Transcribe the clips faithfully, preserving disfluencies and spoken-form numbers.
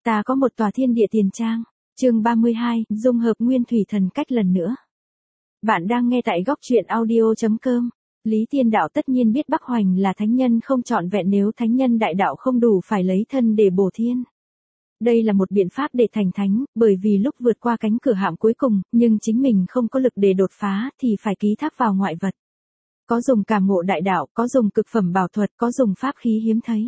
Ta có một tòa thiên địa tiền trang. Chương ba mươi hai, dung hợp nguyên thủy thần cách lần nữa. Bạn đang nghe tại góc truyện audio chấm com. Lý Tiên Đạo tất nhiên biết Bắc Hoành là thánh nhân không trọn vẹn, nếu thánh nhân đại đạo không đủ phải lấy thân để bổ thiên. Đây là một biện pháp để thành thánh, bởi vì lúc vượt qua cánh cửa hạm cuối cùng, nhưng chính mình không có lực để đột phá thì phải ký thác vào ngoại vật. Có dùng cảm ngộ đại đạo, có dùng cực phẩm bảo thuật, có dùng pháp khí hiếm thấy.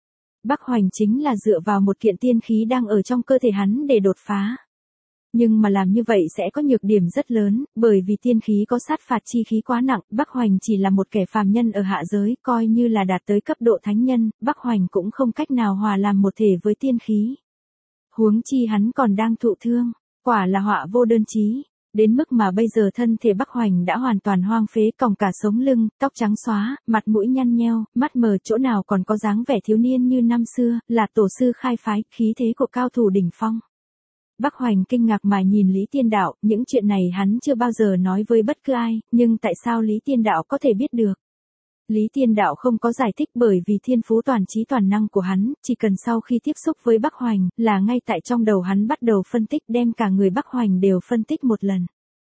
Bắc Hoành chính là dựa vào một kiện tiên khí đang ở trong cơ thể hắn để đột phá. Nhưng mà làm như vậy sẽ có nhược điểm rất lớn, bởi vì tiên khí có sát phạt chi khí quá nặng, Bắc Hoành chỉ là một kẻ phàm nhân ở hạ giới, coi như là đạt tới cấp độ thánh nhân, Bắc Hoành cũng không cách nào hòa làm một thể với tiên khí. Huống chi hắn còn đang thụ thương, quả là họa vô đơn chí. Đến mức mà bây giờ thân thể Bắc Hoành đã hoàn toàn hoang phế, còng cả sống lưng, tóc trắng xóa, mặt mũi nhăn nheo, mắt mờ, chỗ nào còn có dáng vẻ thiếu niên như năm xưa, là tổ sư khai phái, khí thế của cao thủ đỉnh phong. Bắc Hoành kinh ngạc mà nhìn Lý Tiên Đạo, những chuyện này hắn chưa bao giờ nói với bất cứ ai, nhưng tại sao Lý Tiên Đạo có thể biết được? Lý Tiên Đạo không có giải thích, bởi vì thiên phú toàn trí toàn năng của hắn, chỉ cần sau khi tiếp xúc với Bắc Hoành, là ngay tại trong đầu hắn bắt đầu phân tích, đem cả người Bắc Hoành đều phân tích một lần.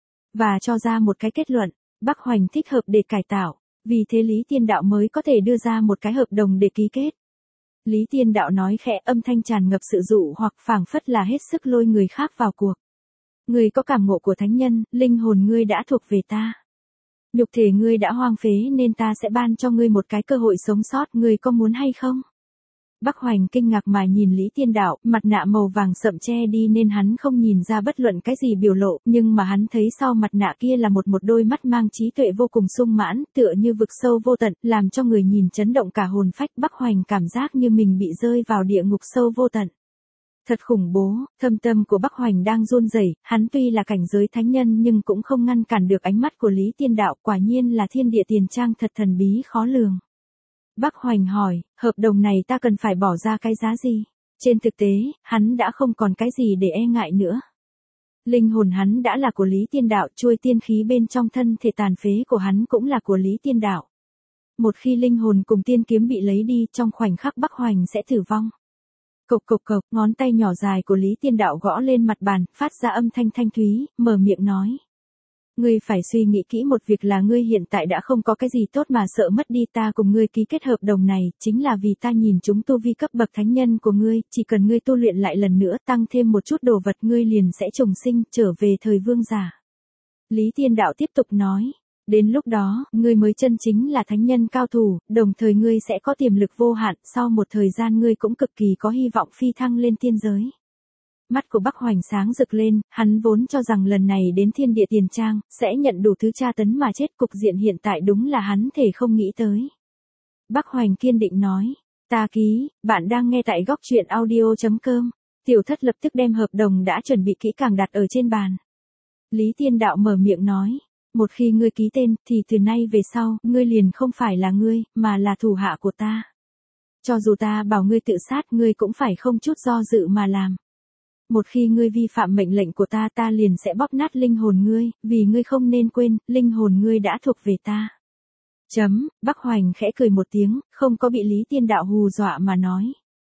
Và cho ra một cái kết luận, Bắc Hoành thích hợp để cải tạo, vì thế Lý Tiên Đạo mới có thể đưa ra một cái hợp đồng để ký kết. Lý Tiên Đạo nói khẽ, âm thanh tràn ngập sự dụ hoặc, phảng phất là hết sức lôi người khác vào cuộc. Người có cảm ngộ của thánh nhân, linh hồn ngươi đã thuộc về ta. Nhục thể ngươi đã hoang phế nên ta sẽ ban cho ngươi một cái cơ hội sống sót, ngươi có muốn hay không? Bắc Hoành kinh ngạc mà nhìn Lý Tiên Đạo, mặt nạ màu vàng sậm che đi nên hắn không nhìn ra bất luận cái gì biểu lộ, nhưng mà hắn thấy sau mặt nạ kia là một một đôi mắt mang trí tuệ vô cùng sung mãn, tựa như vực sâu vô tận, làm cho người nhìn chấn động cả hồn phách. Bắc Hoành cảm giác như mình bị rơi vào địa ngục sâu vô tận. Thật khủng bố, thâm tâm của Bắc Hoành đang run rẩy, hắn tuy là cảnh giới thánh nhân nhưng cũng không ngăn cản được ánh mắt của Lý Tiên Đạo, quả nhiên là thiên địa tiền trang thật thần bí khó lường. Bắc Hoành hỏi, hợp đồng này ta cần phải bỏ ra cái giá gì? Trên thực tế, hắn đã không còn cái gì để e ngại nữa. Linh hồn hắn đã là của Lý Tiên Đạo, chuôi tiên khí bên trong thân thể tàn phế của hắn cũng là của Lý Tiên Đạo. Một khi linh hồn cùng tiên kiếm bị lấy đi, trong khoảnh khắc Bắc Hoành sẽ tử vong. Cộc cộc cộc, ngón tay nhỏ dài của Lý Tiên Đạo gõ lên mặt bàn, phát ra âm thanh thanh thúy, mở miệng nói. Ngươi phải suy nghĩ kỹ một việc, là ngươi hiện tại đã không có cái gì tốt mà sợ mất đi. Ta cùng ngươi ký kết hợp đồng này, chính là vì ta nhìn chúng tu vi cấp bậc thánh nhân của ngươi, chỉ cần ngươi tu luyện lại lần nữa, tăng thêm một chút đồ vật, ngươi liền sẽ trùng sinh, trở về thời vương giả. Lý Tiên Đạo tiếp tục nói. Đến lúc đó, ngươi mới chân chính là thánh nhân cao thủ, đồng thời ngươi sẽ có tiềm lực vô hạn, sau một thời gian ngươi cũng cực kỳ có hy vọng phi thăng lên tiên giới. Mắt của Bắc Hoành sáng rực lên, hắn vốn cho rằng lần này đến thiên địa tiền trang, sẽ nhận đủ thứ tra tấn mà chết, cục diện hiện tại đúng là hắn thể không nghĩ tới. Bắc Hoành kiên định nói, ta ký. Bạn đang nghe tại góc truyện audio chấm com. Tiểu Thất lập tức đem hợp đồng đã chuẩn bị kỹ càng đặt ở trên bàn. Lý Tiên Đạo mở miệng nói. Một khi ngươi ký tên, thì từ nay về sau, ngươi liền không phải là ngươi, mà là thủ hạ của ta. Cho dù ta bảo ngươi tự sát, ngươi cũng phải không chút do dự mà làm. Một khi ngươi vi phạm mệnh lệnh của ta, ta liền sẽ bóp nát linh hồn ngươi, vì ngươi không nên quên, linh hồn ngươi đã thuộc về ta. Chấm, Bắc Hoành khẽ cười một tiếng, không có bị Lý Tiên Đạo hù dọa mà nói.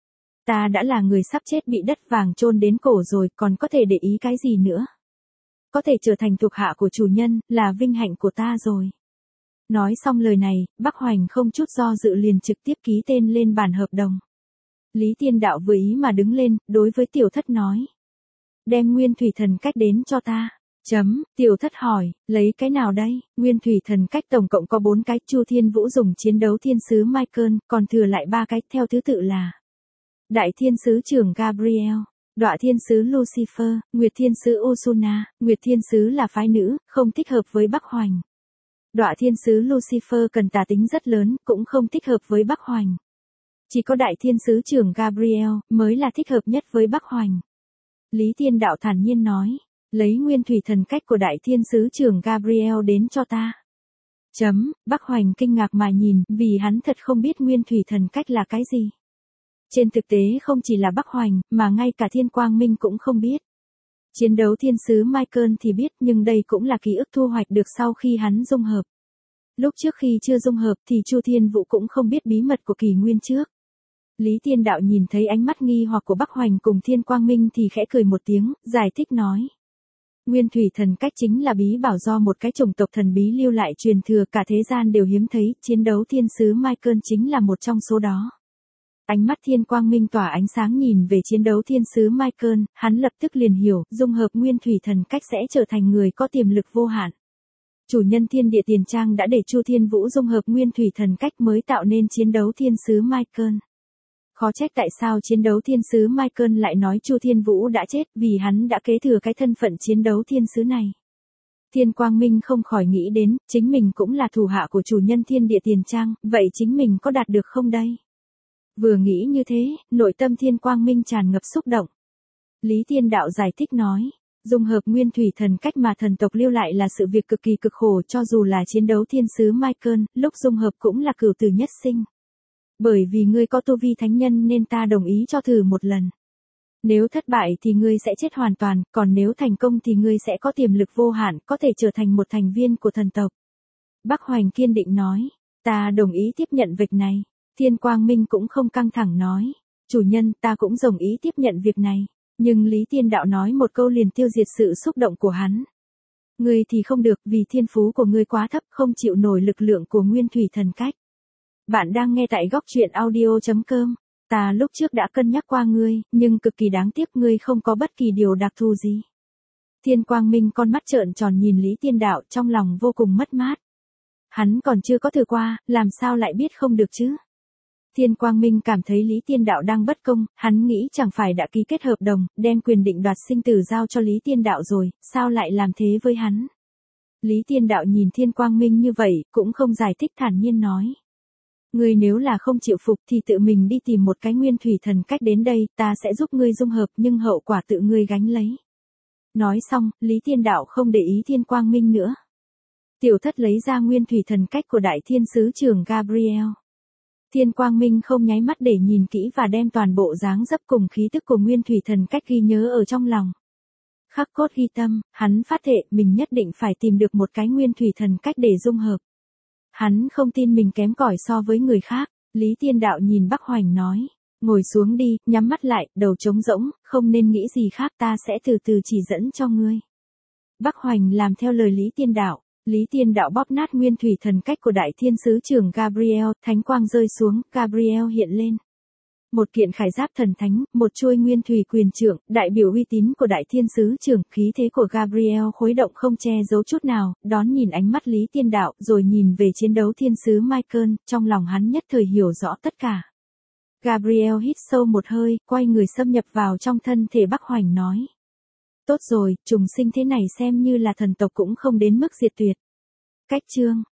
Ta đã là người sắp chết bị đất vàng chôn đến cổ rồi, còn có thể để ý cái gì nữa? Có thể trở thành thuộc hạ của chủ nhân, là vinh hạnh của ta rồi. Nói xong lời này, Bắc Hoành không chút do dự liền trực tiếp ký tên lên bản hợp đồng. Lý Tiên Đạo vừa ý mà đứng lên, đối với Tiểu Thất nói. Đem nguyên thủy thần cách đến cho ta. Chấm, Tiểu Thất hỏi, lấy cái nào đây? Nguyên thủy thần cách tổng cộng có bốn cái, Chu Thiên Vũ dùng chiến đấu thiên sứ Michael, còn thừa lại ba cái, theo thứ tự là Đại Thiên Sứ Trưởng Gabriel, Đọa Thiên Sứ Lucifer, Nguyệt Thiên Sứ Usuna. Nguyệt Thiên Sứ là phái nữ, không thích hợp với Bắc Hoành. Đọa Thiên Sứ Lucifer cần tà tính rất lớn, cũng không thích hợp với Bắc Hoành. Chỉ có Đại Thiên Sứ Trưởng Gabriel mới là thích hợp nhất với Bắc Hoành. Lý Tiên Đạo thản nhiên nói, lấy nguyên thủy thần cách của Đại Thiên Sứ Trưởng Gabriel đến cho ta. Chấm, Bắc Hoành kinh ngạc mà nhìn, vì hắn thật không biết nguyên thủy thần cách là cái gì. Trên thực tế không chỉ là Bắc Hoành, mà ngay cả Thiên Quang Minh cũng không biết. Chiến đấu thiên sứ Michael thì biết, nhưng đây cũng là ký ức thu hoạch được sau khi hắn dung hợp. Lúc trước khi chưa dung hợp thì Chu Thiên Vũ cũng không biết bí mật của kỷ nguyên trước. Lý Tiên Đạo nhìn thấy ánh mắt nghi hoặc của Bắc Hoành cùng Thiên Quang Minh thì khẽ cười một tiếng, giải thích nói. Nguyên thủy thần cách chính là bí bảo do một cái chủng tộc thần bí lưu lại truyền thừa cả thế gian đều hiếm thấy, chiến đấu thiên sứ Michael chính là một trong số đó. Ánh mắt Thiên Quang Minh tỏa ánh sáng nhìn về chiến đấu thiên sứ Michael, hắn lập tức liền hiểu, dung hợp nguyên thủy thần cách sẽ trở thành người có tiềm lực vô hạn. Chủ nhân thiên địa tiền trang đã để Chu Thiên Vũ dung hợp nguyên thủy thần cách mới tạo nên chiến đấu thiên sứ Michael. Khó trách tại sao chiến đấu thiên sứ Michael lại nói Chu Thiên Vũ đã chết vì hắn đã kế thừa cái thân phận chiến đấu thiên sứ này. Thiên Quang Minh không khỏi nghĩ đến, chính mình cũng là thủ hạ của chủ nhân thiên địa tiền trang, vậy chính mình có đạt được không đây? Vừa nghĩ như thế, nội tâm Thiên Quang Minh tràn ngập xúc động. Lý Tiên Đạo giải thích nói, dung hợp nguyên thủy thần cách mà thần tộc lưu lại là sự việc cực kỳ cực khổ, cho dù là chiến đấu thiên sứ Michael, lúc dung hợp cũng là cửu tử nhất sinh. Bởi vì ngươi có tu vi thánh nhân nên ta đồng ý cho thử một lần. Nếu thất bại thì ngươi sẽ chết hoàn toàn, còn nếu thành công thì ngươi sẽ có tiềm lực vô hạn, có thể trở thành một thành viên của thần tộc. Bắc Hoành kiên định nói, ta đồng ý tiếp nhận việc này. Thiên Quang Minh cũng không căng thẳng nói, chủ nhân ta cũng đồng ý tiếp nhận việc này. Nhưng Lý Tiên Đạo nói một câu liền tiêu diệt sự xúc động của hắn. Ngươi thì không được vì thiên phú của ngươi quá thấp không chịu nổi lực lượng của nguyên thủy thần cách. Bạn đang nghe tại góc truyện audio chấm com. Ta lúc trước đã cân nhắc qua ngươi, nhưng cực kỳ đáng tiếc ngươi không có bất kỳ điều đặc thù gì. Thiên Quang Minh con mắt trợn tròn nhìn Lý Tiên Đạo trong lòng vô cùng mất mát. Hắn còn chưa có thử qua, làm sao lại biết không được chứ? Thiên Quang Minh cảm thấy Lý Tiên Đạo đang bất công, hắn nghĩ chẳng phải đã ký kết hợp đồng, đem quyền định đoạt sinh tử giao cho Lý Tiên Đạo rồi, sao lại làm thế với hắn? Lý Tiên Đạo nhìn Thiên Quang Minh như vậy, cũng không giải thích thản nhiên nói. Ngươi nếu là không chịu phục thì tự mình đi tìm một cái nguyên thủy thần cách đến đây, ta sẽ giúp ngươi dung hợp nhưng hậu quả tự ngươi gánh lấy. Nói xong, Lý Tiên Đạo không để ý Thiên Quang Minh nữa. Tiểu thất lấy ra nguyên thủy thần cách của đại thiên sứ trưởng Gabriel. Thiên Quang Minh không nháy mắt để nhìn kỹ và đem toàn bộ dáng dấp cùng khí tức của nguyên thủy thần cách ghi nhớ ở trong lòng. Khắc cốt ghi tâm, hắn phát thệ mình nhất định phải tìm được một cái nguyên thủy thần cách để dung hợp. Hắn không tin mình kém cỏi so với người khác. Lý Tiên Đạo nhìn Bắc Hoành nói, ngồi xuống đi, nhắm mắt lại, đầu trống rỗng, không nên nghĩ gì khác, ta sẽ từ từ chỉ dẫn cho ngươi. Bắc Hoành làm theo lời Lý Tiên Đạo. Lý Tiên Đạo bóp nát nguyên thủy thần cách của đại thiên sứ trưởng Gabriel, thánh quang rơi xuống, Gabriel hiện lên. Một kiện khải giáp thần thánh, một chuôi nguyên thủy quyền trượng, đại biểu uy tín của đại thiên sứ trưởng, khí thế của Gabriel khuấy động không che giấu chút nào, đón nhìn ánh mắt Lý Tiên Đạo, rồi nhìn về chiến đấu thiên sứ Michael, trong lòng hắn nhất thời hiểu rõ tất cả. Gabriel hít sâu một hơi, quay người xâm nhập vào trong thân thể Bắc Hoành nói. Tốt rồi, trùng sinh thế này xem như là thần tộc cũng không đến mức diệt tuyệt. Cách chương